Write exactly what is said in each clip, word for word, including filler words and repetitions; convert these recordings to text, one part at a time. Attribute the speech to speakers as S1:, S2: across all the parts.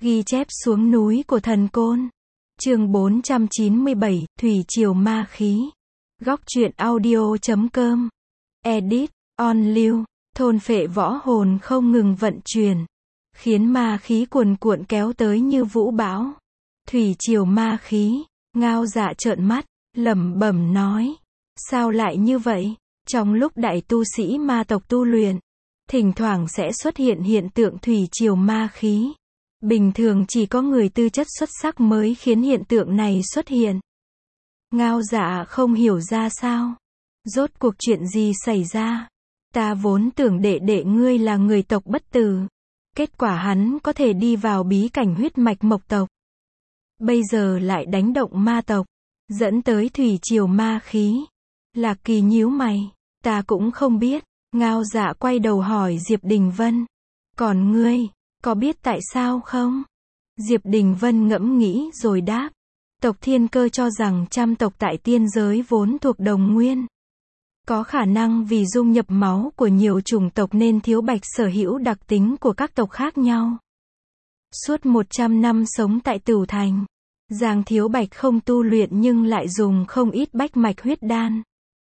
S1: Ghi chép xuống núi của thần côn. Chương bốn trăm chín mươi bảy, Thủy triều ma khí. Góc truyện audio.com. Edit, on lưu, thôn phệ võ hồn không ngừng vận chuyển, khiến ma khí cuồn cuộn kéo tới như vũ bão. Thủy triều ma khí, Ngao Dạ trợn mắt, lẩm bẩm nói. Sao lại như vậy? Trong lúc đại tu sĩ ma tộc tu luyện, thỉnh thoảng sẽ xuất hiện hiện tượng thủy triều ma khí. Bình thường chỉ có người tư chất xuất sắc mới khiến hiện tượng này xuất hiện. Ngao Dạ không hiểu ra sao. Rốt cuộc chuyện gì xảy ra? Ta vốn tưởng đệ đệ ngươi là người tộc bất tử. Kết quả hắn có thể đi vào bí cảnh huyết mạch mộc tộc. Bây giờ lại đánh động ma tộc, dẫn tới thủy triều ma khí. Lạc Kỳ nhíu mày. Ta cũng không biết. Ngao Dạ quay đầu hỏi Diệp Đình Vân. Còn ngươi, có biết tại sao không? Diệp Đình Vân ngẫm nghĩ rồi đáp. Tộc Thiên Cơ cho rằng trăm tộc tại tiên giới vốn thuộc đồng nguyên. Có khả năng vì dung nhập máu của nhiều chủng tộc nên Thiếu Bạch sở hữu đặc tính của các tộc khác nhau. Suốt một trăm năm sống tại Tửu Thành, Giang Thiếu Bạch không tu luyện nhưng lại dùng không ít bách mạch huyết đan.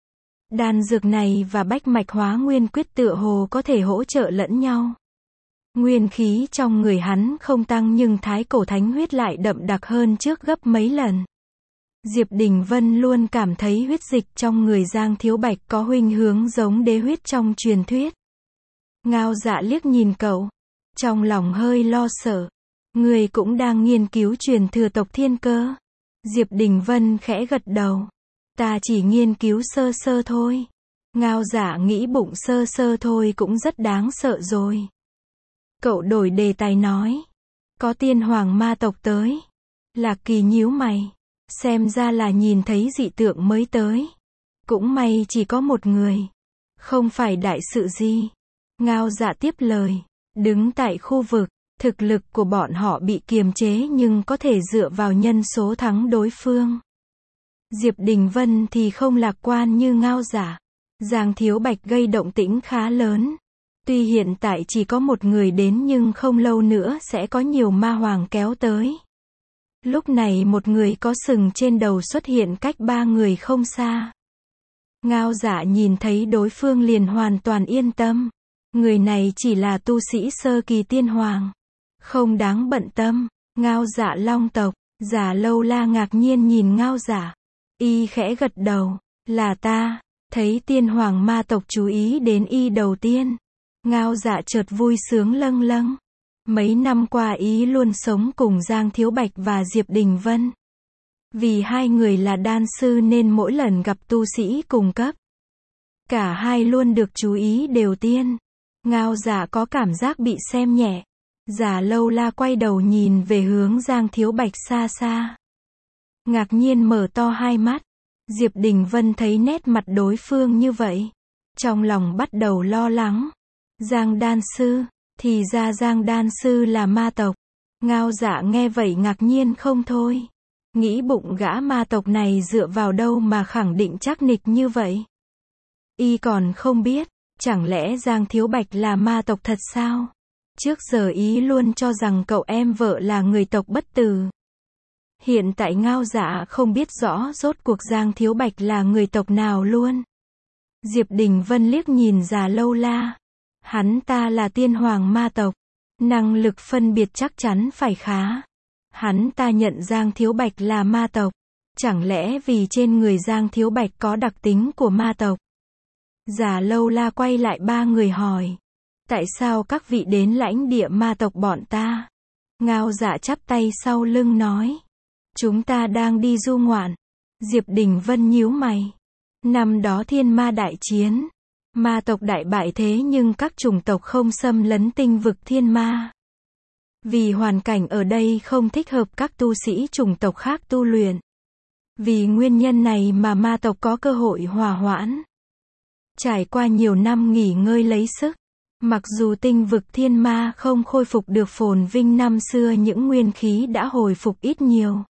S1: Đan dược này và bách mạch hóa nguyên quyết tựa hồ có thể hỗ trợ lẫn nhau. Nguyên khí trong người hắn không tăng nhưng thái cổ thánh huyết lại đậm đặc hơn trước gấp mấy lần. Diệp Đình Vân luôn cảm thấy huyết dịch trong người Giang Thiếu Bạch có huynh hướng giống đế huyết trong truyền thuyết. Ngao Dạ liếc nhìn cậu, trong lòng hơi lo sợ. Người cũng đang nghiên cứu truyền thừa tộc Thiên Cơ. Diệp Đình Vân khẽ gật đầu. Ta chỉ nghiên cứu sơ sơ thôi. Ngao Dạ nghĩ bụng sơ sơ thôi cũng rất đáng sợ rồi. Cậu đổi đề tài nói. Có tiên hoàng ma tộc tới. Lạc Kỳ nhíu mày. Xem ra là nhìn thấy dị tượng mới tới. Cũng may chỉ có một người. Không phải đại sự gì. Ngao Dạ tiếp lời. Đứng tại khu vực, thực lực của bọn họ bị kiềm chế nhưng có thể dựa vào nhân số thắng đối phương. Diệp Đình Vân thì không lạc quan như Ngao Dạ. Giang Thiếu Bạch gây động tĩnh khá lớn. Tuy hiện tại chỉ có một người đến nhưng không lâu nữa sẽ có nhiều ma hoàng kéo tới. Lúc này một người có sừng trên đầu xuất hiện cách ba người không xa. Ngao Dạ nhìn thấy đối phương liền hoàn toàn yên tâm. Người này chỉ là tu sĩ sơ kỳ tiên hoàng. Không đáng bận tâm. Ngao Dạ long tộc. Giả Lâu La ngạc nhiên nhìn Ngao Dạ. Y khẽ gật đầu. Là ta. Thấy tiên hoàng ma tộc chú ý đến y đầu tiên. Ngao Dạ chợt vui sướng lâng lâng. Mấy năm qua y luôn sống cùng Giang Thiếu Bạch và Diệp Đình Vân. Vì hai người là đan sư nên mỗi lần gặp tu sĩ cùng cấp, cả hai luôn được chú ý đều tiên. Ngao Dạ có cảm giác bị xem nhẹ. Giả Lâu La quay đầu nhìn về hướng Giang Thiếu Bạch xa xa. Ngạc nhiên mở to hai mắt. Diệp Đình Vân thấy nét mặt đối phương như vậy. Trong lòng bắt đầu lo lắng. Giang đan sư, thì ra Giang đan sư là ma tộc. Ngao Dạ nghe vậy ngạc nhiên không thôi. Nghĩ bụng gã ma tộc này dựa vào đâu mà khẳng định chắc nịch như vậy. Y còn không biết, chẳng lẽ Giang Thiếu Bạch là ma tộc thật sao? Trước giờ ý luôn cho rằng cậu em vợ là người tộc bất tử. Hiện tại Ngao Dạ không biết rõ rốt cuộc Giang Thiếu Bạch là người tộc nào luôn. Diệp Đình Vân liếc nhìn Già Lâu La. Hắn ta là tiên hoàng ma tộc. Năng lực phân biệt chắc chắn phải khá. Hắn ta nhận Giang Thiếu Bạch là ma tộc. Chẳng lẽ vì trên người Giang Thiếu Bạch có đặc tính của ma tộc? Già Lâu La quay lại ba người hỏi. Tại sao các vị đến lãnh địa ma tộc bọn ta? Ngao Dạ chắp tay sau lưng nói. Chúng ta đang đi du ngoạn. Diệp Đình Vân nhíu mày. Năm đó thiên ma đại chiến. Ma tộc đại bại thế nhưng các chủng tộc không xâm lấn tinh vực thiên ma. Vì hoàn cảnh ở đây không thích hợp các tu sĩ chủng tộc khác tu luyện. Vì nguyên nhân này mà ma tộc có cơ hội hòa hoãn. Trải qua nhiều năm nghỉ ngơi lấy sức. Mặc dù tinh vực thiên ma không khôi phục được phồn vinh năm xưa những nguyên khí đã hồi phục ít nhiều.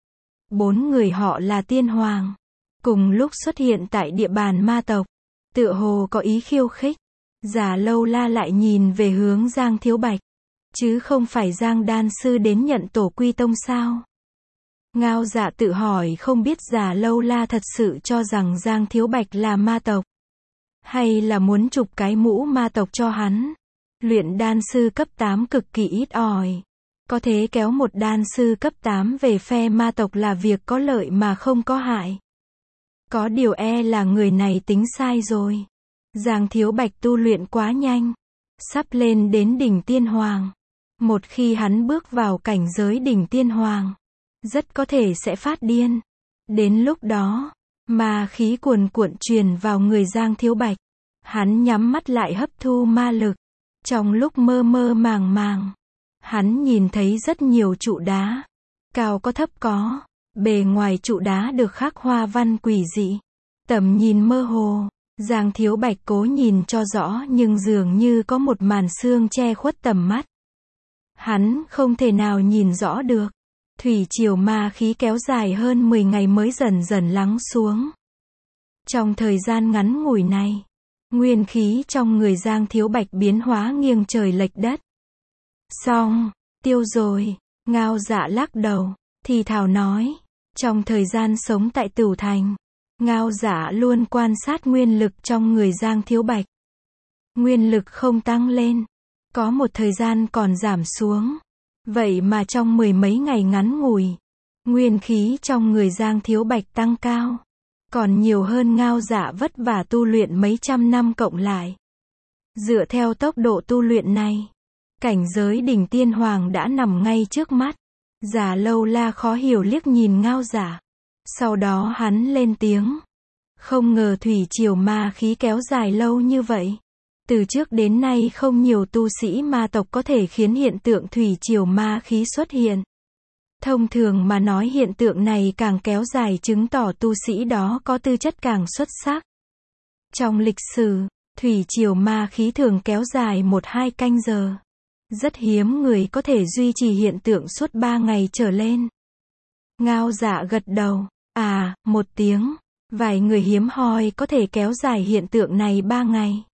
S1: Bốn người họ là tiên hoàng. Cùng lúc xuất hiện tại địa bàn ma tộc. Tựa hồ có ý khiêu khích. Giả Lâu La lại nhìn về hướng Giang Thiếu Bạch. chứ không phải Giang đan sư đến nhận tổ quy tông sao? Ngao Dạ tự hỏi không biết Già Lâu La thật sự cho rằng Giang Thiếu Bạch là ma tộc, hay là muốn chụp cái mũ ma tộc cho hắn. Luyện đan sư cấp tám cực kỳ ít ỏi. Có thế kéo một đan sư cấp tám về phe ma tộc là việc có lợi mà không có hại. Có điều e là người này tính sai rồi. Giang Thiếu Bạch tu luyện quá nhanh, sắp lên đến đỉnh tiên hoàng. Một khi hắn bước vào cảnh giới đỉnh tiên hoàng, rất có thể sẽ phát điên. Đến lúc đó, ma khí cuồn cuộn truyền vào người Giang Thiếu Bạch. Hắn nhắm mắt lại hấp thu ma lực. Trong lúc mơ mơ màng màng, hắn nhìn thấy rất nhiều trụ đá, cao có thấp có. Bề ngoài trụ đá được khắc hoa văn quỷ dị, tầm nhìn mơ hồ. Giang Thiếu Bạch cố nhìn cho rõ nhưng dường như có một màn sương che khuất tầm mắt. Hắn không thể nào nhìn rõ được. Thủy triều ma khí kéo dài hơn mười ngày mới dần dần lắng xuống. Trong thời gian ngắn ngủi này, nguyên khí trong người Giang Thiếu Bạch biến hóa nghiêng trời lệch đất. Xong, tiêu rồi. Ngao Dạ lắc đầu, thì thào nói. Trong thời gian sống tại Tửu Thành, Ngao Dạ luôn quan sát nguyên lực trong người Giang Thiếu Bạch. Nguyên lực không tăng lên, có một thời gian còn giảm xuống. Vậy mà trong mười mấy ngày ngắn ngủi, nguyên khí trong người Giang Thiếu Bạch tăng cao, còn nhiều hơn Ngao Dạ vất vả tu luyện mấy trăm năm cộng lại. Dựa theo tốc độ tu luyện này, cảnh giới đỉnh tiên hoàng đã nằm ngay trước mắt. Già Lâu La khó hiểu liếc nhìn Ngao Dạ. Sau đó hắn lên tiếng. Không ngờ thủy triều ma khí kéo dài lâu như vậy. Từ trước đến nay không nhiều tu sĩ ma tộc có thể khiến hiện tượng thủy triều ma khí xuất hiện. Thông thường mà nói hiện tượng này càng kéo dài chứng tỏ tu sĩ đó có tư chất càng xuất sắc. Trong lịch sử, thủy triều ma khí thường kéo dài một hai canh giờ. Rất hiếm người có thể duy trì hiện tượng suốt ba ngày trở lên. Ngao Dạ gật đầu. À, một tiếng. Vài người hiếm hoi có thể kéo dài hiện tượng này ba ngày.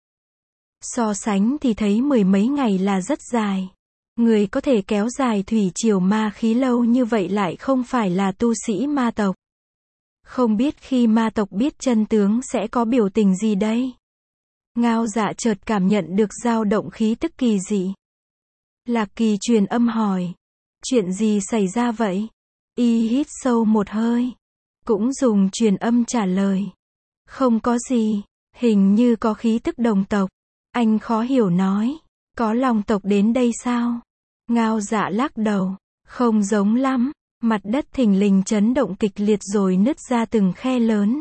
S1: So sánh thì thấy mười mấy ngày là rất dài. Người có thể kéo dài thủy triều ma khí lâu như vậy lại không phải là tu sĩ ma tộc. Không biết khi ma tộc biết chân tướng sẽ có biểu tình gì đây? Ngao Dạ chợt cảm nhận được dao động khí tức kỳ dị. Lạc Kỳ truyền âm hỏi. Chuyện gì xảy ra vậy? Y hít sâu một hơi. Cũng dùng truyền âm trả lời. Không có gì. Hình như có khí tức đồng tộc. Anh khó hiểu nói. Có Long tộc đến đây sao? Ngao Dạ lắc đầu. Không giống lắm. Mặt đất thình lình chấn động kịch liệt rồi nứt ra từng khe lớn.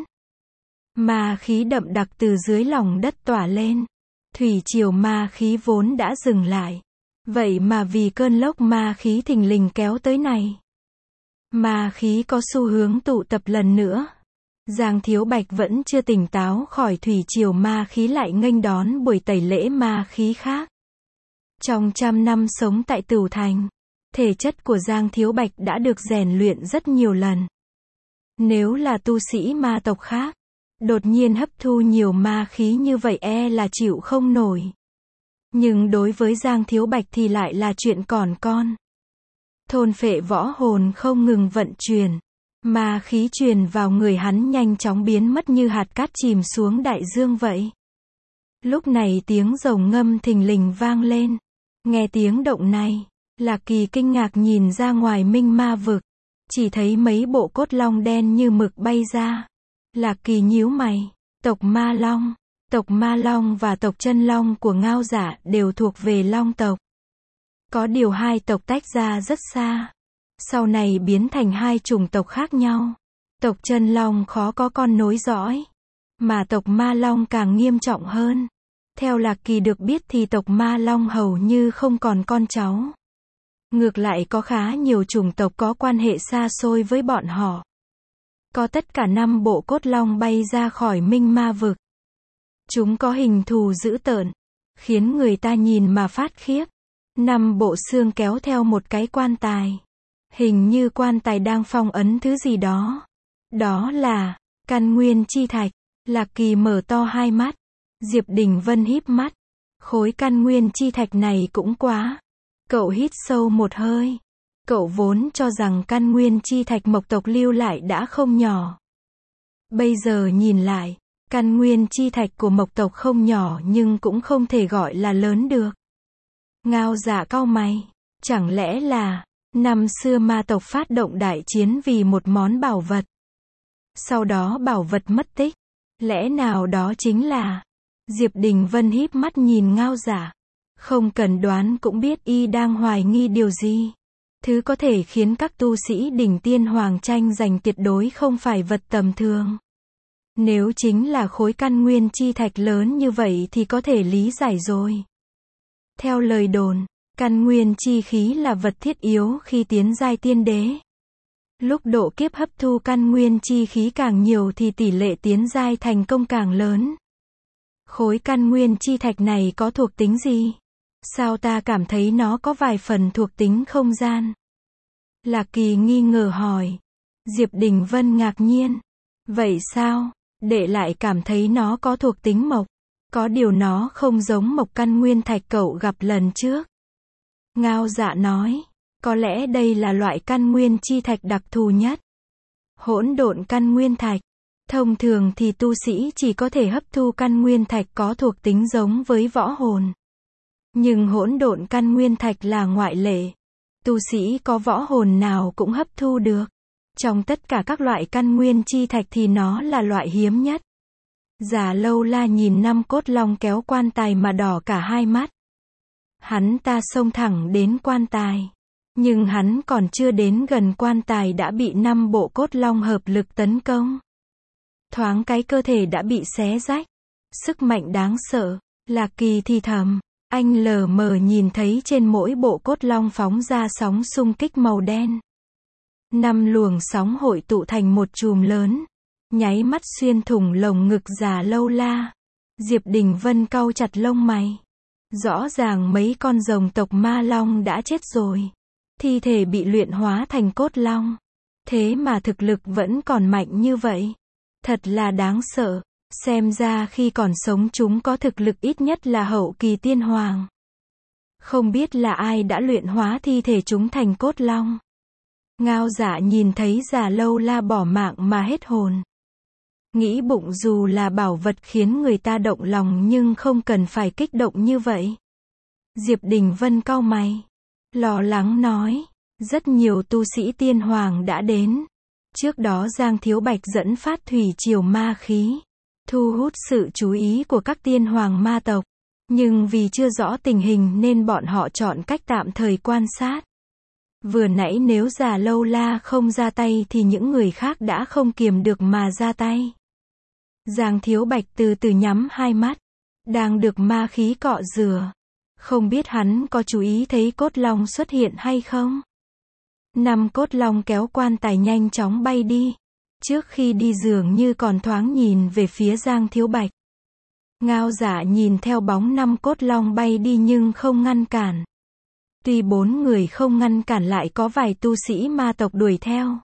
S1: Ma khí đậm đặc từ dưới lòng đất tỏa lên. Thủy triều ma khí vốn đã dừng lại. Vậy mà vì cơn lốc ma khí thình lình kéo tới này, ma khí có xu hướng tụ tập lần nữa. Giang Thiếu Bạch vẫn chưa tỉnh táo khỏi thủy triều ma khí lại nghênh đón buổi tẩy lễ ma khí khác. Trong trăm năm sống tại Tửu Thành, thể chất của Giang Thiếu Bạch đã được rèn luyện rất nhiều lần. Nếu là tu sĩ ma tộc khác, đột nhiên hấp thu nhiều ma khí như vậy e là chịu không nổi. Nhưng đối với Giang Thiếu Bạch thì lại là chuyện còn con. Thôn phệ võ hồn không ngừng vận chuyển. Ma khí truyền vào người hắn nhanh chóng biến mất như hạt cát chìm xuống đại dương vậy. Lúc này tiếng rồng ngâm thình lình vang lên. Nghe tiếng động này, Lạc Kỳ kinh ngạc nhìn ra ngoài minh ma vực. Chỉ thấy mấy bộ cốt long đen như mực bay ra. Lạc Kỳ nhíu mày. Tộc Ma Long. Tộc Ma Long và tộc Chân Long của Ngao Dạ đều thuộc về Long tộc. Có điều hai tộc tách ra rất xa. Sau này biến thành hai chủng tộc khác nhau. Tộc Chân Long khó có con nối dõi. Mà tộc Ma Long càng nghiêm trọng hơn. Theo Lạc Kỳ được biết thì tộc Ma Long hầu như không còn con cháu. Ngược lại có khá nhiều chủng tộc có quan hệ xa xôi với bọn họ. Có tất cả năm bộ cốt long bay ra khỏi minh ma vực. Chúng có hình thù dữ tợn, khiến người ta nhìn mà phát khiếp. Năm bộ xương kéo theo một cái quan tài. Hình như quan tài đang phong ấn thứ gì đó. Đó là căn nguyên chi thạch. Lạc Kỳ mở to hai mắt. Diệp Đình Vân híp mắt. Khối căn nguyên chi thạch này cũng quá Cậu hít sâu một hơi. Cậu vốn cho rằng căn nguyên chi thạch mộc tộc lưu lại đã không nhỏ. Bây giờ nhìn lại, căn nguyên chi thạch của mộc tộc không nhỏ nhưng cũng không thể gọi là lớn được. Ngao Dạ cau mày. Chẳng lẽ là, năm xưa ma tộc phát động đại chiến vì một món bảo vật. Sau đó bảo vật mất tích. Lẽ nào đó chính là... Diệp Đình Vân híp mắt nhìn Ngao Dạ. Không cần đoán cũng biết y đang hoài nghi điều gì. Thứ có thể khiến các tu sĩ đỉnh tiên hoàng tranh giành tuyệt đối không phải vật tầm thường. Nếu chính là khối căn nguyên chi thạch lớn như vậy thì có thể lý giải rồi. Theo lời đồn, căn nguyên chi khí là vật thiết yếu khi tiến giai tiên đế. Lúc độ kiếp hấp thu căn nguyên chi khí càng nhiều thì tỷ lệ tiến giai thành công càng lớn. Khối căn nguyên chi thạch này có thuộc tính gì? Sao ta cảm thấy nó có vài phần thuộc tính không gian? Lạc Kỳ nghi ngờ hỏi. Diệp Đình Vân ngạc nhiên. Vậy sao? Đệ lại cảm thấy nó có thuộc tính mộc. Có điều nó không giống mộc căn nguyên thạch cậu gặp lần trước. Ngao Dạ nói. Có lẽ đây là loại căn nguyên chi thạch đặc thù nhất. Hỗn độn căn nguyên thạch. Thông thường thì tu sĩ chỉ có thể hấp thu căn nguyên thạch có thuộc tính giống với võ hồn. Nhưng hỗn độn căn nguyên thạch là ngoại lệ. Tu sĩ có võ hồn nào cũng hấp thu được. Trong tất cả các loại căn nguyên chi thạch thì nó là loại hiếm nhất. Già Lâu La nhìn năm cốt long kéo quan tài mà đỏ cả hai mắt. Hắn ta xông thẳng đến quan tài. Nhưng hắn còn chưa đến gần quan tài đã bị năm bộ cốt long hợp lực tấn công. Thoáng cái cơ thể đã bị xé rách. Sức mạnh đáng sợ. Lạc Kỳ thì thầm. Anh lờ mờ nhìn thấy trên mỗi bộ cốt long phóng ra sóng xung kích màu đen. Năm luồng sóng hội tụ thành một chùm lớn. Nháy mắt xuyên thủng lồng ngực Già Lâu La. Diệp Đình Vân cau chặt lông mày. Rõ ràng mấy con rồng tộc ma long đã chết rồi. Thi thể bị luyện hóa thành cốt long. Thế mà thực lực vẫn còn mạnh như vậy. Thật là đáng sợ. Xem ra khi còn sống chúng có thực lực ít nhất là hậu kỳ tiên hoàng. Không biết là ai đã luyện hóa thi thể chúng thành cốt long. Ngao Dạ nhìn thấy Già Lâu La bỏ mạng mà hết hồn. Nghĩ bụng dù là bảo vật khiến người ta động lòng nhưng không cần phải kích động như vậy. Diệp Đình Vân cau mày. Lo lắng nói. Rất nhiều tu sĩ tiên hoàng đã đến. Trước đó Giang Thiếu Bạch dẫn phát thủy triều ma khí. Thu hút sự chú ý của các tiên hoàng ma tộc. Nhưng vì chưa rõ tình hình nên bọn họ chọn cách tạm thời quan sát. Vừa nãy nếu Già Lâu La không ra tay thì những người khác đã không kiềm được mà ra tay. Giang Thiếu Bạch từ từ nhắm hai mắt. Đang được ma khí cọ rửa. Không biết hắn có chú ý thấy cốt long xuất hiện hay không? Năm cốt long kéo quan tài nhanh chóng bay đi. Trước khi đi dường như còn thoáng nhìn về phía Giang Thiếu Bạch. Ngao Dạ nhìn theo bóng năm cốt long bay đi nhưng không ngăn cản. Tuy bốn người không ngăn cản lại có vài tu sĩ ma tộc đuổi theo.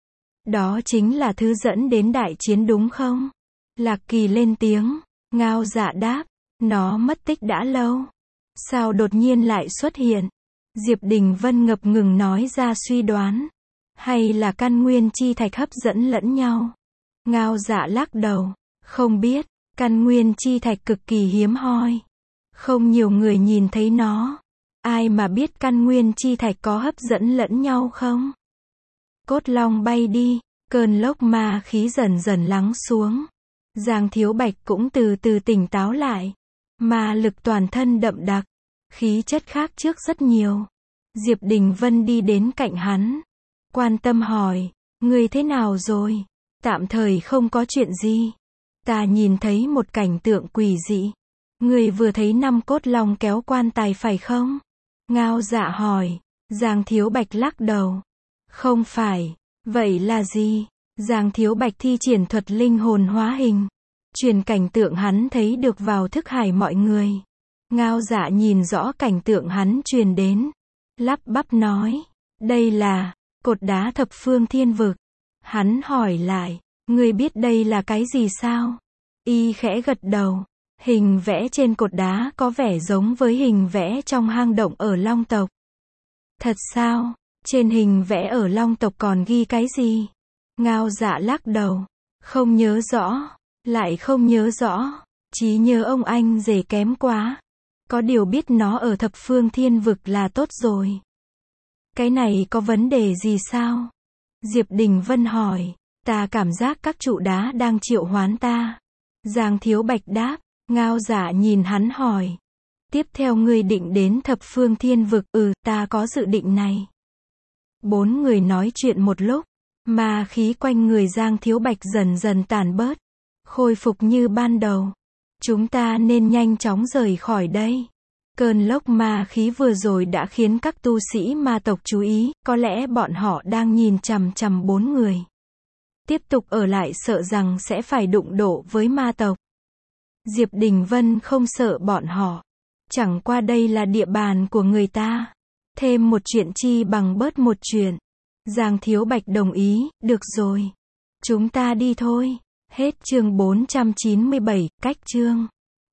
S1: Đó chính là thứ dẫn đến đại chiến đúng không? Lạc Kỳ lên tiếng. Ngao Dạ đáp. Nó mất tích đã lâu. Sao đột nhiên lại xuất hiện? Diệp Đình Vân ngập ngừng nói ra suy đoán. Hay là căn nguyên chi thạch hấp dẫn lẫn nhau? Ngao Dạ lắc đầu. Không biết. Căn nguyên chi thạch cực kỳ hiếm hoi. Không nhiều người nhìn thấy nó. Ai mà biết căn nguyên chi thạch có hấp dẫn lẫn nhau không? Cốt long bay đi. Cơn lốc ma khí dần dần lắng xuống. Giang Thiếu Bạch cũng từ từ tỉnh táo lại. Ma lực toàn thân đậm đặc. Khí chất khác trước rất nhiều. Diệp Đình Vân đi đến cạnh hắn. Quan tâm hỏi. Người thế nào rồi? Tạm thời không có chuyện gì. Ta nhìn thấy một cảnh tượng quỷ dị. Người vừa thấy năm cốt long kéo quan tài phải không? Ngao Dạ hỏi. Giang Thiếu Bạch lắc đầu. Không phải. Vậy là gì? Giang Thiếu Bạch thi triển thuật linh hồn hóa hình. Truyền cảnh tượng hắn thấy được vào thức hải mọi người. Ngao Dạ nhìn rõ cảnh tượng hắn truyền đến. Lắp bắp nói. Đây là cột đá thập phương thiên vực. Hắn hỏi lại. Ngươi biết đây là cái gì sao? Y khẽ gật đầu. Hình vẽ trên cột đá có vẻ giống với hình vẽ trong hang động ở Long tộc. Thật sao? Trên hình vẽ ở Long tộc còn ghi cái gì? Ngao Dạ lắc đầu. Không nhớ rõ. Lại không nhớ rõ. Trí nhớ ông anh rể kém quá. Có điều biết nó ở thập phương thiên vực là tốt rồi. Cái này có vấn đề gì sao? Diệp Đình Vân hỏi. Ta cảm giác các trụ đá đang triệu hoán ta. Giang Thiếu Bạch đáp. Ngao Dạ nhìn hắn hỏi. Tiếp theo ngươi định đến thập phương thiên vực? Ừ, ta có dự định này. Bốn người nói chuyện một lúc. Ma khí quanh người Giang Thiếu Bạch dần dần tàn bớt. Khôi phục như ban đầu. Chúng ta nên nhanh chóng rời khỏi đây. Cơn lốc ma khí vừa rồi đã khiến các tu sĩ ma tộc chú ý, có lẽ bọn họ đang nhìn chằm chằm bốn người. Tiếp tục ở lại sợ rằng sẽ phải đụng độ với ma tộc. Diệp Đình Vân không sợ bọn họ. Chẳng qua đây là địa bàn của người ta. Thêm một chuyện chi bằng bớt một chuyện. Giang Thiếu Bạch đồng ý, được rồi. Chúng ta đi thôi. Hết chương bốn trăm chín mươi bảy, cách chương.